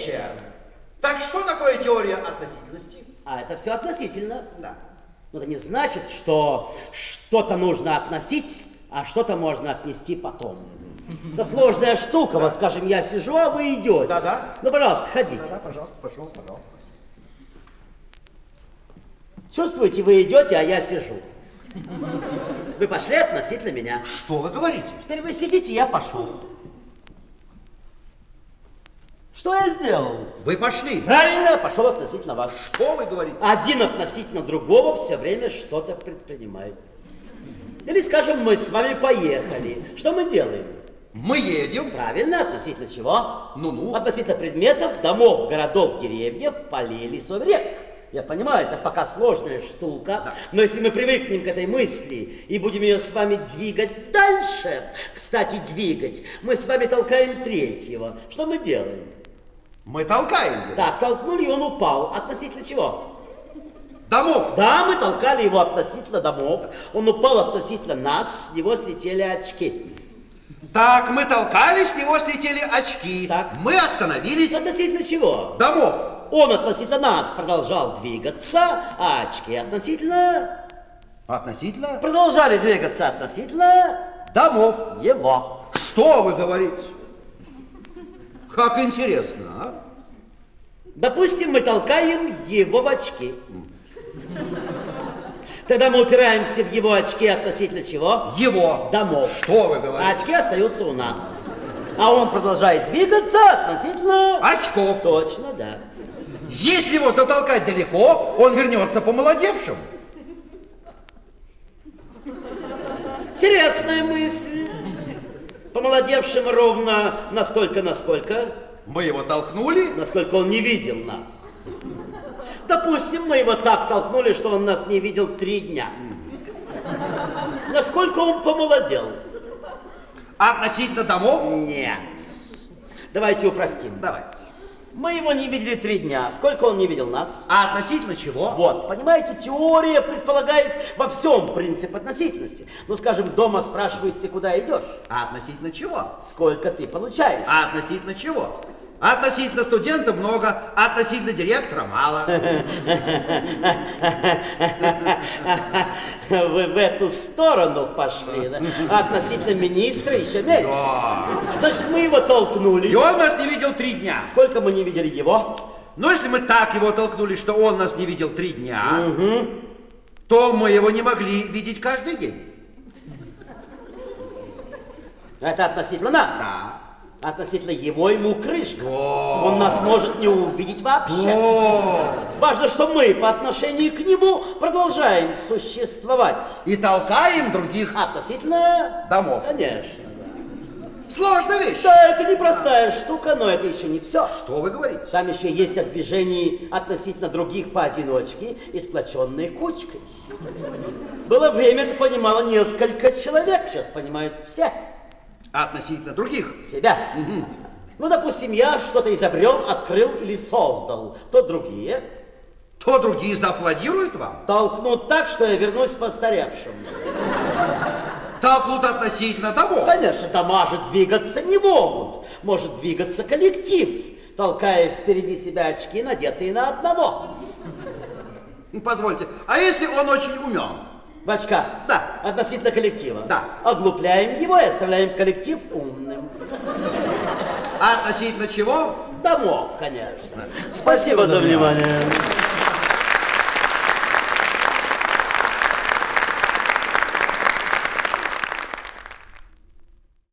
противоречия. Так что такое теория относительности? А это все относительно. Да. Но это не значит, что что-то нужно относить, а что-то можно отнести потом. Это сложная штука. Вот, скажем, я сижу, а вы идете. Да-да. Ну, пожалуйста, ходите. Да, пожалуйста, пошел, пожалуйста. Чувствуете, вы идете, а я сижу. Вы пошли относительно меня. Что вы говорите? Теперь вы сидите, я пошел. Что я сделал? Вы пошли. Правильно, я пошел относительно вас. Что вы говорите? Один относительно другого все время что-то предпринимает. Или, скажем, мы с вами поехали. Что мы делаем? Мы едем. Правильно, относительно чего? Ну-ну. Относительно предметов, домов, городов, деревьев, полей, лесов, рек. Я понимаю, это пока сложная штука, да. Но если мы привыкнем к этой мысли и будем ее с вами двигать дальше, кстати, двигать, мы с вами толкаем третьего. Что мы делаем? Мы толкаем его. Так, толкнули, и он упал. Относительно чего? Домов. Да, мы толкали его относительно домов. Он упал относительно нас, с него слетели очки. Так, мы толкали, с него слетели очки. Так. Мы остановились. Относительно чего? Домов. Он относительно нас продолжал двигаться, а очки относительно... Относительно? Продолжали двигаться относительно... Домов. Его. Что вы говорите? Как интересно, а? Допустим, мы толкаем его в очки. Тогда мы упираемся в его очки относительно чего? Его. Домов. Что вы говорите? Очки остаются у нас. А он продолжает двигаться относительно... Очков. Точно, да. Если его затолкать далеко, он вернется помолодевшим. Интересная мысль. Помолодевшим ровно настолько, насколько... Мы его толкнули. Насколько он не видел нас. Допустим, мы его так толкнули, что он нас не видел 3 дня. Насколько он помолодел? Относительно домов? Нет. Давайте упростим. Давайте. Мы его не видели 3 дня. Сколько он не видел нас? А относительно чего? Вот, понимаете, теория предполагает во всем принцип относительности. Ну, скажем, дома спрашивают, ты куда идешь? А относительно чего? Сколько ты получаешь? А относительно чего? Относительно студента много, относительно директора мало. Вы в эту сторону пошли, да? А относительно министра еще меньше. Да. Значит, мы его толкнули. И он нас не видел 3 дня. Сколько мы не видели его? Но если мы так его толкнули, что он нас не видел 3 дня, то мы его не могли видеть каждый день. Это относительно нас? Да. Относительно его ему крышка. Он нас может не увидеть вообще. Важно, что мы по отношению к нему продолжаем существовать. И толкаем других Относительно... домов. Конечно. Сложная вещь. Да, это непростая штука, но это еще не все. Что вы говорите? Там еще есть о движении относительно других поодиночке и сплоченной кучкой. Было время, это понимало несколько человек, сейчас понимают все. Относительно других? Себя. Ну, допустим, я что-то изобрел, открыл или создал, то другие... То другие зааплодируют вам? Толкнут так, что я вернусь постаревшим. Толкнут относительно домов? Конечно, дома же двигаться не могут. Может двигаться коллектив, толкая впереди себя очки, надетые на одного. Позвольте, а если он очень умен? В очках? Да. Относительно коллектива? Да. Оглупляем его и оставляем коллектив умным. А относительно чего? Домов, конечно. Спасибо за внимание.